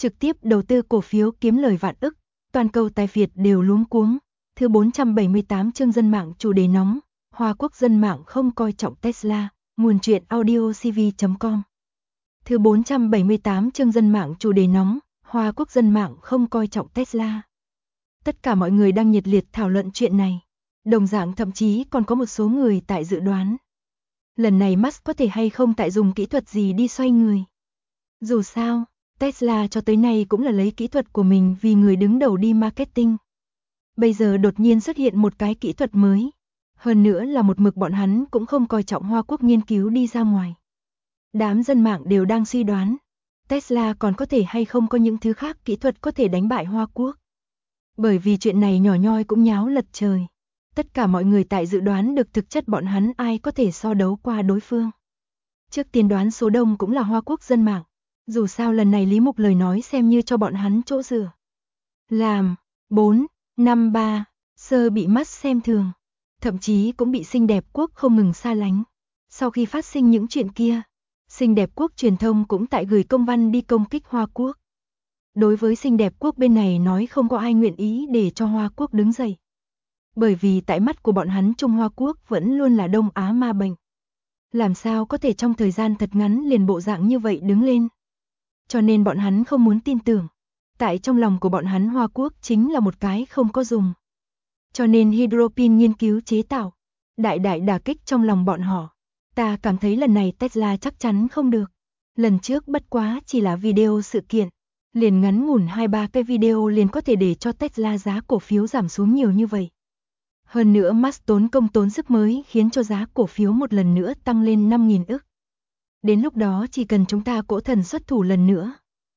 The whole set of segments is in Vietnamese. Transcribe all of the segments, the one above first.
trực tiếp đầu tư cổ phiếu kiếm lời vạn ức, toàn cầu tài phiệt đều luống cuống. Thứ 478 chương dân mạng chủ đề nóng, Hoa Quốc dân mạng không coi trọng Tesla, nguồn truyện audiocv.com. Thứ 478 chương dân mạng chủ đề nóng, Hoa Quốc dân mạng không coi trọng Tesla. Tất cả mọi người đang nhiệt liệt thảo luận chuyện này. Đồng dạng thậm chí còn có một số người tại dự đoán. Lần này Musk có thể hay không tại dùng kỹ thuật gì đi xoay người. Dù sao, Tesla cho tới nay cũng là lấy kỹ thuật của mình vì người đứng đầu đi marketing. Bây giờ đột nhiên xuất hiện một cái kỹ thuật mới. Hơn nữa là một mực bọn hắn cũng không coi trọng Hoa Quốc nghiên cứu đi ra ngoài. Đám dân mạng đều đang suy đoán. Tesla còn có thể hay không có những thứ khác kỹ thuật có thể đánh bại Hoa Quốc. Bởi vì chuyện này nhỏ nhoi cũng nháo lật trời. Tất cả mọi người tại dự đoán được thực chất bọn hắn ai có thể so đấu qua đối phương. Trước tiên đoán số đông cũng là Hoa Quốc dân mạng. Dù sao lần này Lý Mục lời nói xem như cho bọn hắn chỗ dựa. Làm 4, 5, 3, sơ bị Musk xem thường. Thậm chí cũng bị xinh đẹp quốc không ngừng xa lánh. Sau khi phát sinh những chuyện kia, xinh đẹp quốc truyền thông cũng tại gửi công văn đi công kích Hoa Quốc. Đối với xinh đẹp quốc bên này nói không có ai nguyện ý để cho Hoa Quốc đứng dậy. Bởi vì tại mắt của bọn hắn Trung Hoa Quốc vẫn luôn là Đông Á ma bệnh. Làm sao có thể trong thời gian thật ngắn liền bộ dạng như vậy đứng lên. Cho nên bọn hắn không muốn tin tưởng. Tại trong lòng của bọn hắn Hoa Quốc chính là một cái không có dùng. Cho nên hydropin nghiên cứu chế tạo. Đại đả kích trong lòng bọn họ. Ta cảm thấy lần này Tesla chắc chắn không được. Lần trước bất quá chỉ là video sự kiện. Liền ngắn ngủn 2-3 cái video liền có thể để cho Tesla giá cổ phiếu giảm xuống nhiều như vậy. Hơn nữa Musk tốn công tốn sức mới khiến cho giá cổ phiếu một lần nữa tăng lên 5.000 ức. Đến lúc đó chỉ cần chúng ta cỗ thần xuất thủ lần nữa.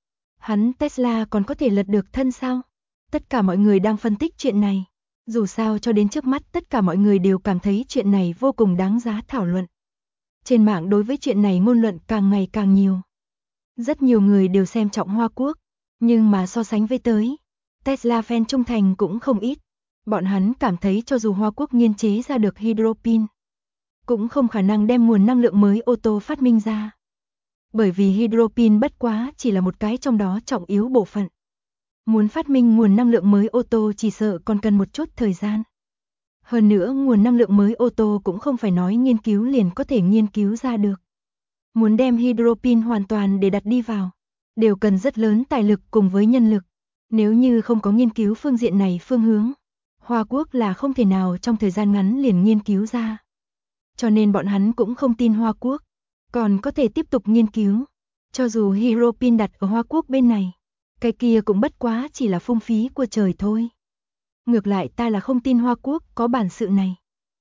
Hắn Tesla còn có thể lật được thân sao? Tất cả mọi người đang phân tích chuyện này. Dù sao cho đến trước mắt tất cả mọi người đều cảm thấy chuyện này vô cùng đáng giá thảo luận. Trên mạng đối với chuyện này ngôn luận càng ngày càng nhiều. Rất nhiều người đều xem trọng Hoa Quốc. Nhưng mà so sánh với tới, Tesla fan trung thành cũng không ít. Bọn hắn cảm thấy cho dù Hoa Quốc nghiên chế ra được hydropin, cũng không khả năng đem nguồn năng lượng mới ô tô phát minh ra. Bởi vì hydropin bất quá chỉ là một cái trong đó trọng yếu bộ phận. Muốn phát minh nguồn năng lượng mới ô tô chỉ sợ còn cần một chút thời gian. Hơn nữa nguồn năng lượng mới ô tô cũng không phải nói nghiên cứu liền có thể nghiên cứu ra được. Muốn đem hydropin hoàn toàn để đặt đi vào, đều cần rất lớn tài lực cùng với nhân lực. Nếu như không có nghiên cứu phương diện này phương hướng, Hoa Quốc là không thể nào trong thời gian ngắn liền nghiên cứu ra. Cho nên bọn hắn cũng không tin Hoa Quốc, còn có thể tiếp tục nghiên cứu. Cho dù hydropin đặt ở Hoa Quốc bên này, cái kia cũng bất quá chỉ là phung phí của trời thôi. Ngược lại ta là không tin Hoa Quốc có bản sự này.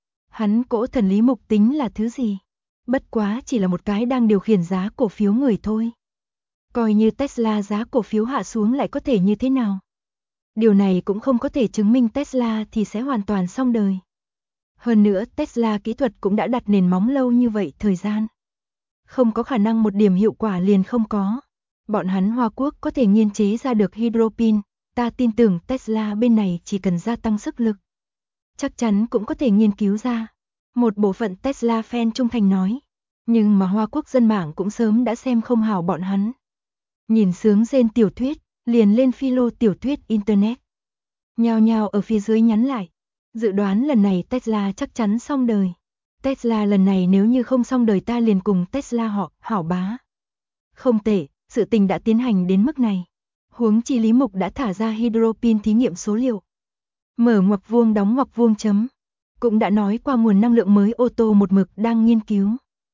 Hắn cỗ thần Lý Mục tính là thứ gì? Bất quá chỉ là một cái đang điều khiển giá cổ phiếu người thôi. Coi như Tesla giá cổ phiếu hạ xuống lại có thể như thế nào? Điều này cũng không có thể chứng minh Tesla thì sẽ hoàn toàn xong đời. Hơn nữa Tesla kỹ thuật cũng đã đặt nền móng lâu như vậy thời gian. Không có khả năng một điểm hiệu quả liền không có. Bọn hắn Hoa Quốc có thể nghiên chế ra được hydropin, ta tin tưởng Tesla bên này chỉ cần gia tăng sức lực. Chắc chắn cũng có thể nghiên cứu ra. Một bộ phận Tesla fan trung thành nói. Nhưng mà Hoa Quốc dân mạng cũng sớm đã xem không hào bọn hắn. Nhìn sướng rên tiểu thuyết, liền lên philo tiểu thuyết Internet. Nhao nhao ở phía dưới nhắn lại. Dự đoán lần này Tesla chắc chắn xong đời. Tesla lần này nếu như không xong đời ta liền cùng Tesla họ, hảo bá. Không tệ, sự tình đã tiến hành đến mức này. Huống chi Lý Mục đã thả ra hydropin thí nghiệm số liệu. Mở ngoặc vuông đóng ngoặc vuông chấm. Cũng đã nói qua nguồn năng lượng mới ô tô một mực đang nghiên cứu.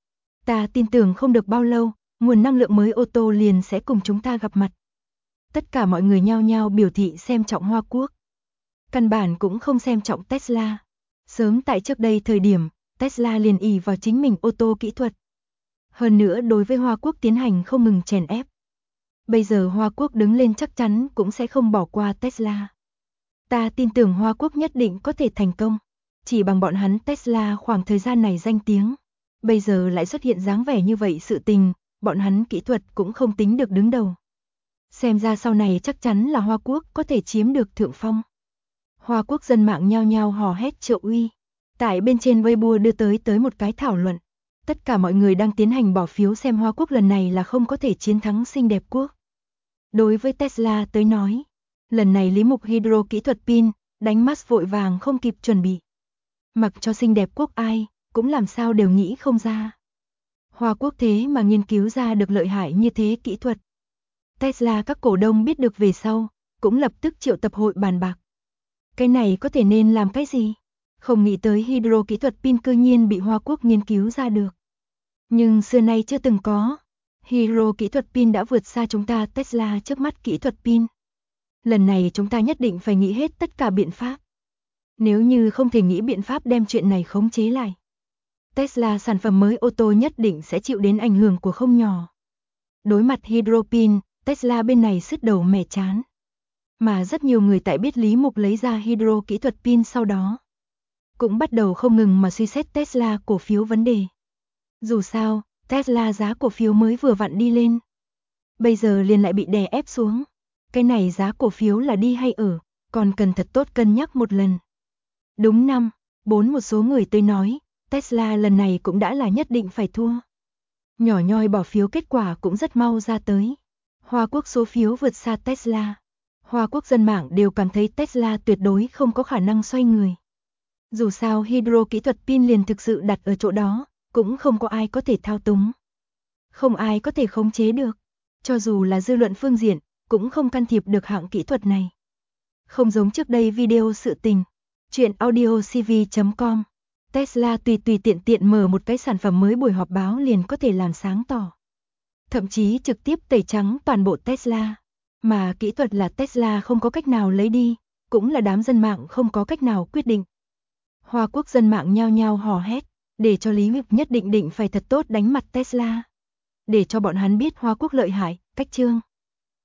Ta tin tưởng không được bao lâu, nguồn năng lượng mới ô tô liền sẽ cùng chúng ta gặp mặt. Tất cả mọi người nhao nhao biểu thị xem trọng Hoa Quốc. Căn bản cũng không xem trọng Tesla. Sớm tại trước đây thời điểm, Tesla liền ỷ vào chính mình ô tô kỹ thuật. Hơn nữa đối với Hoa Quốc tiến hành không ngừng chèn ép. Bây giờ Hoa Quốc đứng lên chắc chắn cũng sẽ không bỏ qua Tesla. Ta tin tưởng Hoa Quốc nhất định có thể thành công. Chỉ bằng bọn hắn Tesla khoảng thời gian này danh tiếng. Bây giờ lại xuất hiện dáng vẻ như vậy sự tình, bọn hắn kỹ thuật cũng không tính được đứng đầu. Xem ra sau này chắc chắn là Hoa Quốc có thể chiếm được thượng phong. Hoa Quốc dân mạng nhao nhao hò hét trợ uy. Tại bên trên Weibo đưa tới một cái thảo luận. Tất cả mọi người đang tiến hành bỏ phiếu xem Hoa Quốc lần này là không có thể chiến thắng xinh đẹp quốc. Đối với Tesla tới nói, lần này Lý Mục Hydro kỹ thuật pin, đánh mắt vội vàng không kịp chuẩn bị. Mặc cho xinh đẹp quốc ai, cũng làm sao đều nghĩ không ra. Hoa Quốc thế mà nghiên cứu ra được lợi hại như thế kỹ thuật. Tesla các cổ đông biết được về sau, cũng lập tức triệu tập hội bàn bạc. Cái này có thể nên làm cái gì? Không nghĩ tới hydro kỹ thuật pin cư nhiên bị Hoa Quốc nghiên cứu ra được. Nhưng xưa nay chưa từng có. Hydro kỹ thuật pin đã vượt xa chúng ta Tesla trước mắt kỹ thuật pin. Lần này chúng ta nhất định phải nghĩ hết tất cả biện pháp. Nếu như không thể nghĩ biện pháp đem chuyện này khống chế lại, Tesla sản phẩm mới ô tô nhất định sẽ chịu đến ảnh hưởng của không nhỏ. Đối mặt hydro pin, Tesla bên này sứt đầu mẻ chán. Mà rất nhiều người tại biết Lý Mục lấy ra hydro kỹ thuật pin sau đó, cũng bắt đầu không ngừng mà suy xét Tesla cổ phiếu vấn đề. Dù sao, Tesla giá cổ phiếu mới vừa vặn đi lên. Bây giờ liền lại bị đè ép xuống. Cái này giá cổ phiếu là đi hay ở, còn cần thật tốt cân nhắc một lần. Đúng 4 một số người tới nói, Tesla lần này cũng đã là nhất định phải thua. Nhỏ nhoi bỏ phiếu kết quả cũng rất mau ra tới. Hoa Quốc số phiếu vượt xa Tesla. Hoa Quốc dân mạng đều cảm thấy Tesla tuyệt đối không có khả năng xoay người. Dù sao hydro kỹ thuật pin liền thực sự đặt ở chỗ đó, cũng không có ai có thể thao túng. Không ai có thể khống chế được. Cho dù là dư luận phương diện, cũng không can thiệp được hạng kỹ thuật này. Không giống trước đây video sự tình. Chuyện audiocv.com. Tesla tùy tiện mở một cái sản phẩm mới buổi họp báo liền có thể làm sáng tỏ. Thậm chí trực tiếp tẩy trắng toàn bộ Tesla. Mà kỹ thuật là Tesla không có cách nào lấy đi, cũng là đám dân mạng không có cách nào quyết định. Hoa Quốc dân mạng nhao nhao hò hét, để cho Lý Mục nhất định phải thật tốt đánh mặt Tesla. Để cho bọn hắn biết Hoa Quốc lợi hại, cách chương.